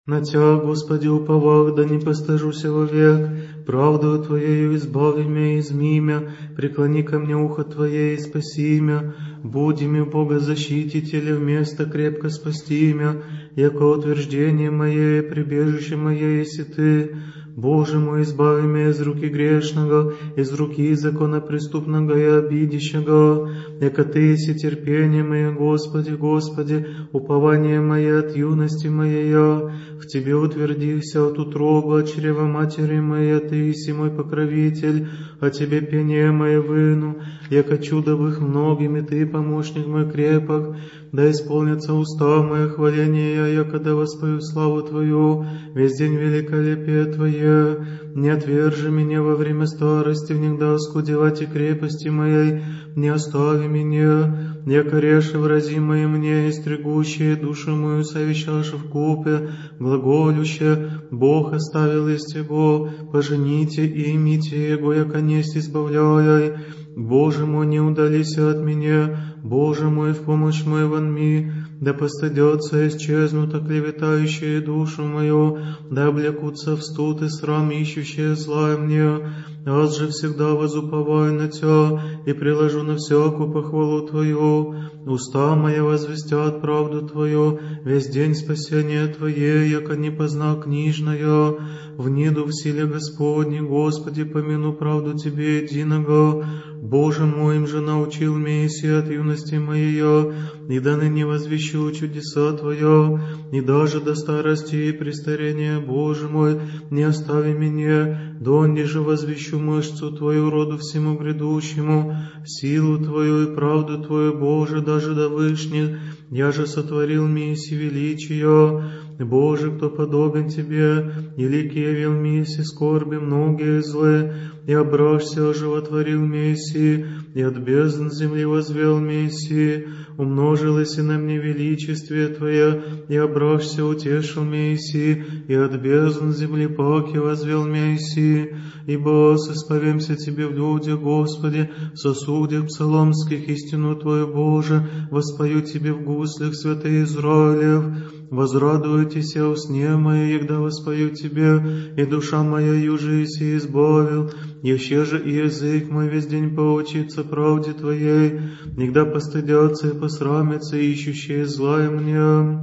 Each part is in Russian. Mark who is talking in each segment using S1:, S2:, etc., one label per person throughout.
S1: На Тя, Господи, уповах, да не постыжуся вовек, правдою Твоею избави мя и изми мя, преклони ко мне ухо Твое и спаси мя, буди ми Бога защитителя, вместо крепко спасти мя, яко утверждение мое и прибежище мое еси Ты. Боже мой, избави меня из руки грешного, из руки законопреступного и обидящего, яко Ты еси терпение мое, Господи, Господи, упование мое от юности моей, в Тебе утвердился от утробы, от чрева матери моей, Ты еси мой покровитель, о Тебе пение мое выну, яко чудовых многими Ты, помощник мой крепок, да исполнятся уста мои хваления, яко да воспою славу Твою, весь день великолепие Твое. Не отвержи меня во время старости, внегда оскудевать и крепости моей, не остави меня, яко реши врази мои мне, истригущие душу мою, совещаши в купе, глаголюще, Бог оставил есть его, пожените и имите его, яко несть избавляй. Боже мой, не удалися от меня, Боже мой, в помощь мою вонми, да постыдется исчезнут оклеветающие душу мою, да облекутся в студ и срам ищущие зла мне. Аз же всегда возуповаю на Тя и приложу на всякую похвалу Твою. Уста мои возвестят правду Твою, весь день спасения Твое, яко не позна книжная. Вниду в силе Господней, Господи, помяну правду Тебе единого. Боже мой, им же научил Месси от юности моей, и да ныне возвещу чудеса Твоя, и даже до старости и престарения, Боже мой, не остави меня, донде же возвещу мышцу Твою роду всему грядущему, силу Твою и правду Твою, Боже, даже до вышних, я же сотворил Месси величие. Боже, кто подобен Тебе, великий явил Месси скорби многие злы, и обращся оживотворил Месси, и от бездн земли возвел Месси, умножилось и на мне величествие Твое, и обращся утешил Месси, и от бездн земли паки возвел Месси, ибо исповемся Тебе в людях, Господи, в сосудях псаломских истину Твою, Боже, воспою Тебе в гуслях, святый Израилев. Возрадуйтесь о сне моей, егда воспою Тебе, и душа моя южись и избавил, еще же и язык мой весь день поучится правде Твоей, егда постыдятся и посрамятся ищущие зла мне.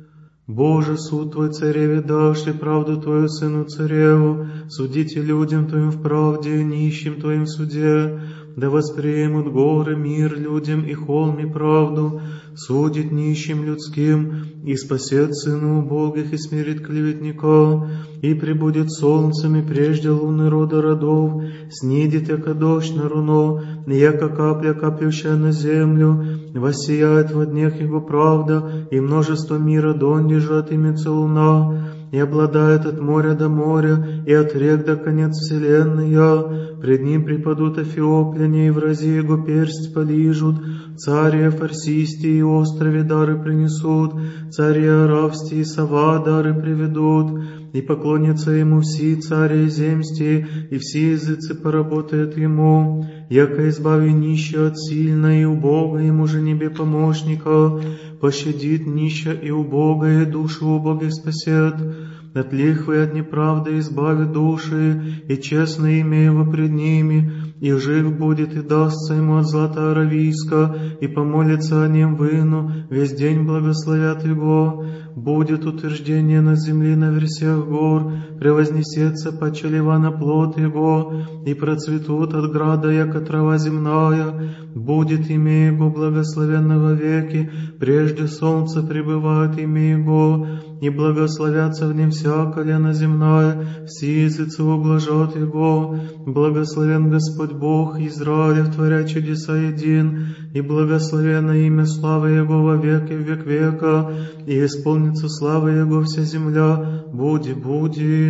S1: Боже, суд Твой цареве дашь, и правду Твою сыну цареву, судите людям Твоим в правде, нищим Твоим в суде, да воспримут горы мир людям и холм и правду, судит нищим людским, и спасет сыну убогих, и смирит клеветника, и прибудет солнцем, и прежде луны рода родов, снидет, яко дождь на руно, и яко капля, каплющая на землю, воссияет во днях его правда, и множество мира донде же отымется луна, и обладает от моря до моря, и от рек до конец вселенной. Пред ним припадут эфиопляне, и врази его персть полижут, цари Фарсисти и острове дары принесут, цари Аравсти и Сава дары приведут, и поклонятся ему все цари земсти, и все языцы поработают ему, яко избави нищего от сильно и убога, ему же небе помощника, пощадит нища и убога, и душу убогих спасет. От лихвы и от неправды избави души, и честно имя его пред ними, и жив будет, и дастся ему от злата аравийска, и помолится о нем выну, весь день благословят его. Будет утверждение на земле на версях гор, превознесется паче ливана плод его, и процветут от града, яко трава земная. Будет имя его благословенно во веки, прежде солнца пребывает имя его, и благословятся в нем вся колено земная, все языцы ублажат его. Благословен Господь Бог Израилев, творя чудеса един, и благословенно имя славы Его во веки в век века, и исполнится слава Его вся земля. Буди.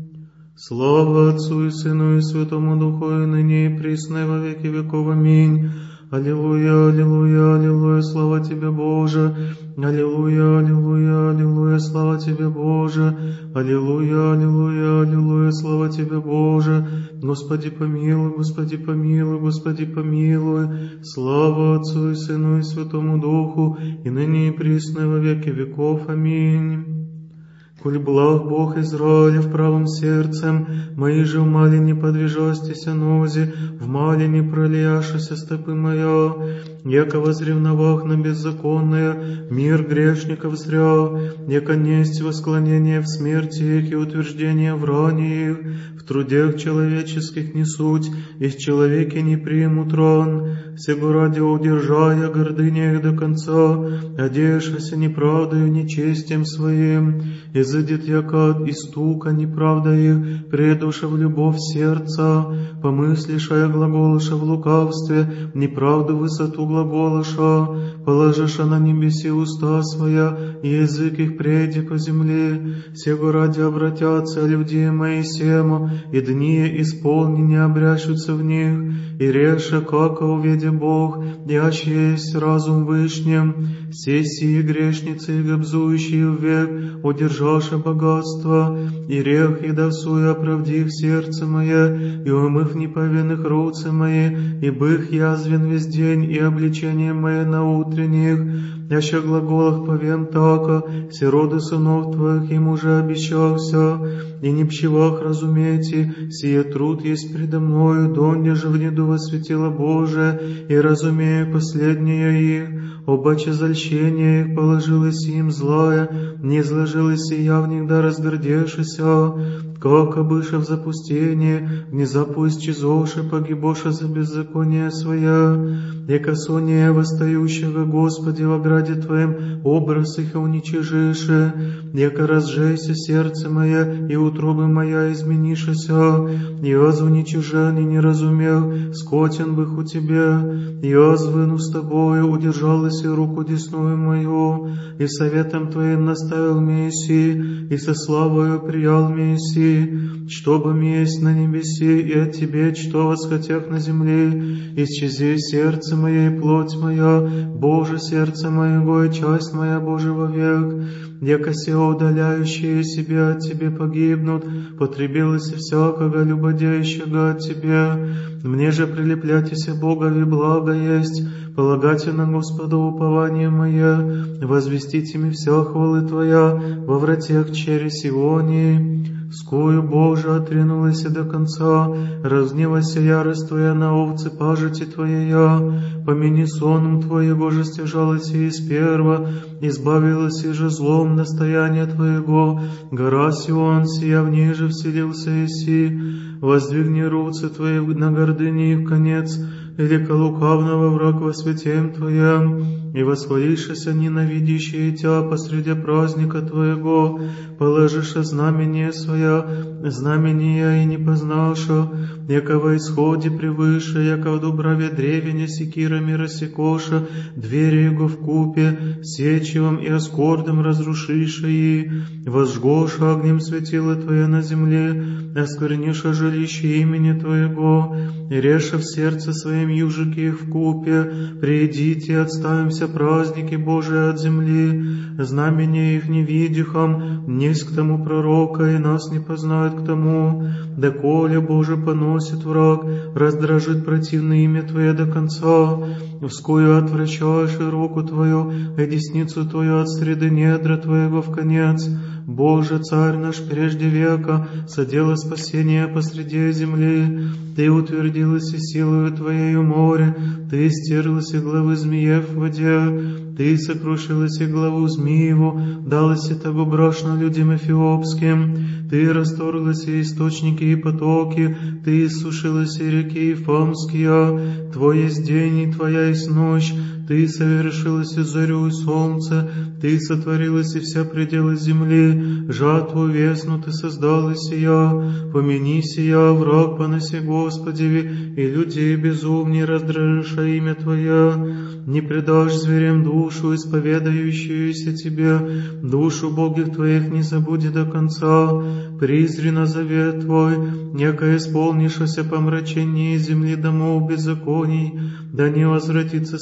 S1: Слава Отцу и Сыну и Святому Духу, и ныне и присно и во веки веков. Аминь. Аллилуйя, аллилуйя, аллилуйя, слава Тебе, Боже. Аллилуйя, аллилуйя, аллилуйя, слава Тебе, Боже. Аллилуйя, аллилуйя, аллилуйя, слава Тебе, Боже. Господи помилуй, Господи помилуй, Господи помилуй. Слава Отцу и Сыну и Святому Духу, и ныне и присно и во веки веков. Аминь. Коль благ Бог Израилев правым сердцем, мои же в мале не подвижастися нози, в мале не пролияшися стопы моя, яко возревновах на беззаконное, мир грешников зря, яко несть восклонение в смерти их и утверждение в ране их, в трудах человеческих не суть, из человеки не примут ран, сего ради удержая гордыня их до конца, одешася неправдою нечестием своим, изыдет яко от истука неправда их, предуша в любовь сердца, помыслиша глаголыша в лукавстве, неправду высоту глаголыша, положиша на небеси уста своя, и язык их преди по земле, сего ради обратятся люди мои сема, и дни исполнения обрящутся в них, и реша, как уведе Бог, яще есть разум вышнем, все сии грешницы и гобзующие в век, удержавши богатство, и рех и досуя оправдив сердце мое, и умыв неповинных руцы мои, и бых язвен весь день, и обличение мое на утренних, яще глаголах повем тако, все роды сынов твоих им уже обещался, и не пщевах разумейте, сие труд есть предо мною, донде же внеду восветило Божие, и разумею последнее их, обаче зальщение их положилось им злая, не изложилось и явник да разгордешися, как обыша в запустение, внезапу исчезовши, погибоша за беззаконие свое, яко сония восстающего Господи в ограде Твоем образ их уничижиши, яко разжейся сердце мое, и утробы моя изменишися, я уничижен и не разумел, скотен бых у Тебя, я звыну с Тобою, удержалась и руку десную мою, и советом Твоим наставил Месси, и со славою приял Месси, чтобы месть на небесе, и от Тебе, что восхотях на земле, исчези сердце мое и плоть моя, Боже, сердце моего и часть моя, Боже, вовек, яко се удаляющие себя от Тебе погибнут, потребилось всякого любодеющего от Тебя, мне же прилепляйтеся Богови благо есть, полагайте на Господа упование мое, возвестите мне вся хвалы Твоя во вратях чере Сионии. Скою, Боже, отринулась до конца, разгневайся ярость Твоя на овцы пажити Твоя, помяни соном Твоего же стяжалась и сперва, избавилась и же злом настояния Твоего, гора Сион, сия в ней же вселился Иси, воздвигни руцы Твои на гордыне их конец, или ко лукавного враг во святем Твоем, и восхвалишься ненавидящие Тя посреди праздника Твоего, положишь знамение Своя, знамения и не познаша, яко во исходе превыше, яко в дубраве древеня секирами рассекоша, двери Его в купе, сечевом и оскордом разрушиша и, возжгоша огнем светило Твое на земле, оскверниша жилище имени Твоего, и реша в сердце своем южики их в купе, приидите, отставимся праздники Божии от земли, знамения их не видихом, несть к тому пророка, и нас не познает к тому, доколе Боже поносит враг, раздражит противное имя Твое до конца, вскую отвращаешь руку Твою, и десницу Твою от среды недра Твоего в конец. Боже, Царь наш прежде века, содела спасение посреди земли, Ты утвердилась и силою Твоею море, Ты стерлась и главы змеев в воде, Ты сокрушилась и главу змееву, далась и того брашно людям эфиопским, Ты расторглась и источники и потоки, Ты иссушилась и реки Ифамские, Твой есть день и Твоя есть ночь, Ты совершилась и зарю и солнце, Ты сотворилась и вся пределы земли, жатву весну Ты создала сия, помяни сия, враг поноси Господеви, и людей безумней раздражиша имя Твое, не предашь зверям душу, исповедающуюся Тебе, душу Богих Твоих не забуди до конца, призри на завет Твой, яко исполнишься помрачение земли домов беззаконий, да не возвратится смиренный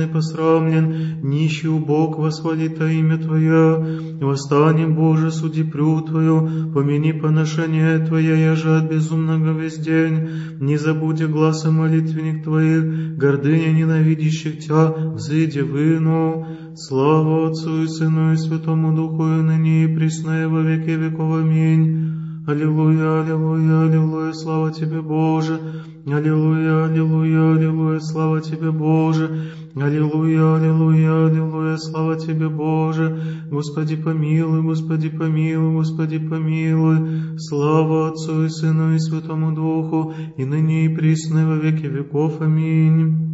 S1: безбожный посрамлен, нищий убог восхвалит имя Твое. Восстань, Боже, суди прю Твою, помяни поношение Твое, яже от безумного весь день. Не забудь гласа молитвенник Твоих, гордыня ненавидящих Тя, взыди выну. Слава Отцу и Сыну и Святому Духу, и ныне и присно и во веки веков. Аминь. Аллилуйя, аллилуйя, аллилуйя, слава Тебе, Боже. Аллилуйя, аллилуйя, аллилуйя, слава Тебе, Боже. Аллилуйя, аллилуйя, аллилуйя, слава Тебе, Боже. Господи помилуй, Господи помилуй, Господи помилуй. Слава Отцу и Сыну и Святому Духу, и ныне и присно и во веки веков. Аминь.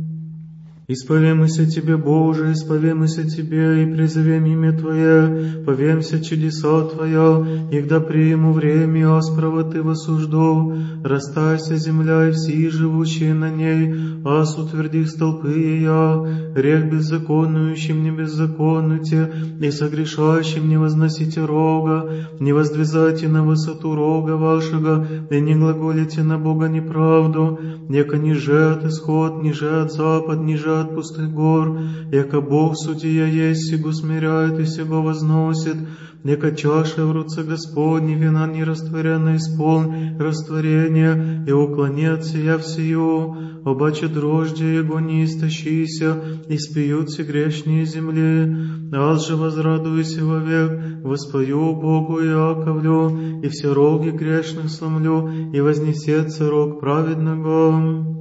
S1: Исповемся Тебе, Боже, исповемся Тебе, и призовем имя Твое, повемся чудеса Твоя, егда приму время, аспрово Ты восужду. Растайся земля и все живущие на ней, ас утверди столпы ее, грех беззаконующим не беззаконуйте, и согрешающим не возносите рога, не воздвизайте на высоту рога вашего, и не глаголите на Бога неправду, яко ниже от исход, ниже от запад, ниже от пустых гор, яко Бог судья есть, сего смиряет и сего возносит, яко чаша в руце Господней, вина нерастворенная исполнь растворения, и уклони от сия всею, обаче дрожди его не истощися, и спьются грешние земли. Аз же возрадуюся вовек, воспою Богу Иаковлю, и все роги грешных сломлю, и вознесется рог праведного.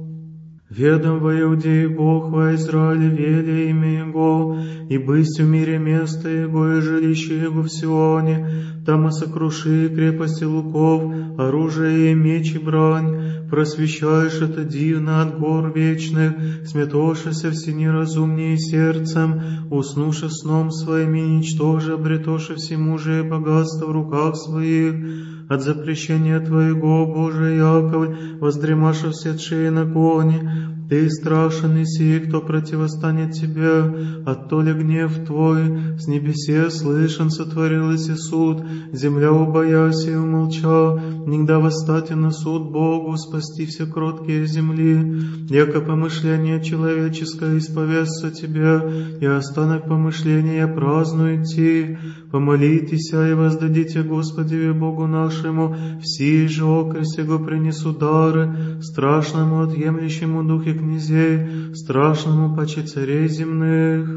S1: Ведом во Иудее Бог, во Израиле вели имя Его, и бысть в мире место Его, и жилище Его в Сионе, там и сокруши крепости луков, оружие и меч и брань, просвещаешь это дивно от гор вечных, сметошися все неразумнее сердцем, уснувши сном своим и ничтоже, обретоши всемужие и богатство в руках своих. От запрещения Твоего, Боже Яковль, воздремаша все тшеи на коне, Ты страшен и сей, кто противостанет Тебе, оттоле гнев Твой, с небесе слышен сотворилась и суд, земля убояся и умолча, нигда восстати на суд Богу, спасти все кроткие земли, яко помышление человеческое исповестся Тебе, и останок помышления празднует Ти. Помолитесь, и воздадите Господи Богу нашему, все же окрест Его принесу дары, страшному отъемлющему духе князей, страшному паче царей земных.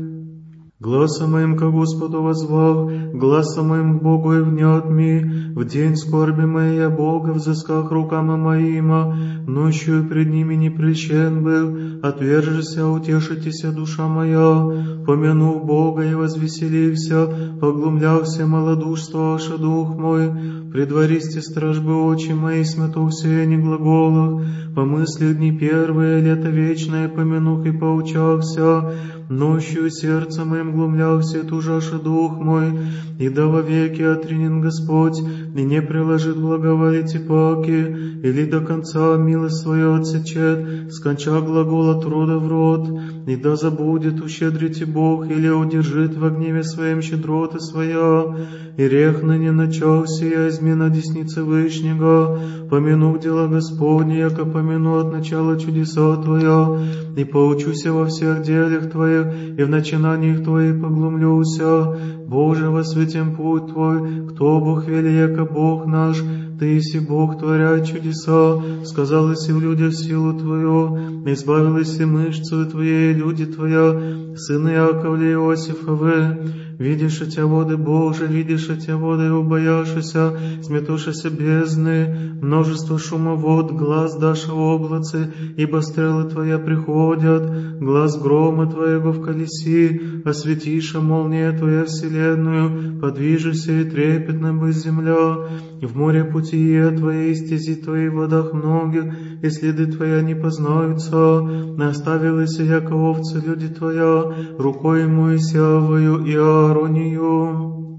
S1: Гласом моим ко Господу возвал, гласом моим к Богу и внят ми, в день скорби моей я Бога взысках руками моима, ночью пред ними не прельщен был, отвержися, утешитеся, душа моя, помянув Бога и возвеселився, поглумлявся малодушствовавши дух мой, предвористи стражбы очи мои, сметохся я не глаголах, помысли дни первые, лето вечное, помянух и поучахся, ночью сердце моим глумлялся, тужаше дух мой, и да вовеки отринен Господь, и не приложит благоволить и паки, или до конца милость свою отсечет, сконча глагол от рода в род, и да забудет ущедрите Бог, или удержит во гневе своем щедроты своя, и рех ныне начался, я измена десницы Вышнего, помяну дела Господни, яко помяну от начала чудеса Твоя, и поучуся во всех делах Твоих, и в начинаниях Твоих поглумлюся. Боже, во святем путь Твой, кто Бог вели, яко Бог наш, Ты еси Бог, творя чудеса, сказал еси в людях силу Твою, избавилась и мышцу Твоей, люди Твоя, сыны Яковля и Иосифовы. Видишь Тя воды Боже, видишь Тя воды, убояшися, сметушися бездны, множество шума вод, глаз дашь в облаце, ибо стрелы Твоя приходят, глаз грома Твоего в колеси, осветиша молния Твоя вселенную, подвижися и трепетно быть земля, в море путие Твоей, стези Твоей в водах многих, и следы Твоя не познаются, наставились яко овцы люди Твоя, рукой Моисеевою и Ааронию.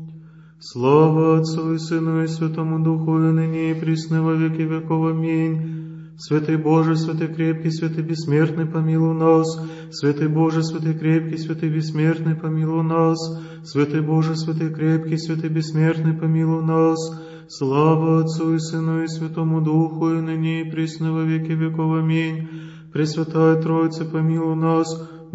S1: Слава Отцу и Сыну и Святому Духу, и ныне и присно во веки веков. Аминь. Святый Боже, святый крепкий, святый бессмертный, помилуй нас. Святый Боже, святый крепкий, святый бессмертный, помилуй нас. Святый Боже, святый крепкий, святый бессмертный, помилуй нас. Слава Отцу и Сыну и Святому Духу, и ныне и присно во веки веков. Аминь. Пресвятая Троица, помилуй нас.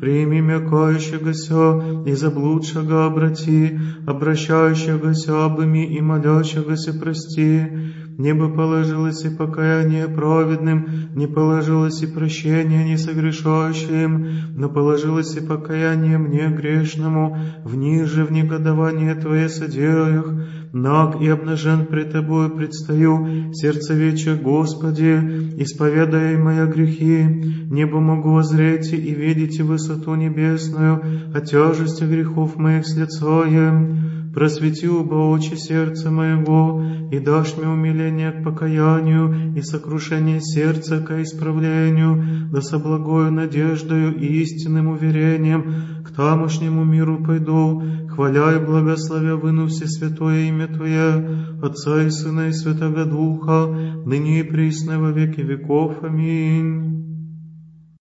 S1: прими мя кающегося и заблудшего обрати, обращающегося обыми и молящегося прости. Не бы положилось и покаяние праведным, не положилось и прощение несогрешающим, но положилось и покаяние мне грешному, вниже в негодование Твое содеях. Наг и обнажен пред Тобою предстаю, сердцевече Господи, исповедая мои грехи, небо могу озреть и видеть высоту небесную, о тяжести грехов моих с лицоем. Просвети убо очи сердца моего, и дашь мне умиление к покаянию, и сокрушение сердца ко исправлению, да со благою надеждою и истинным уверением к тамошнему миру пойду, хваля и благословя выну всесвятое имя Твое, Отца и Сына и Святого Духа, ныне и присно во веки веков. Аминь.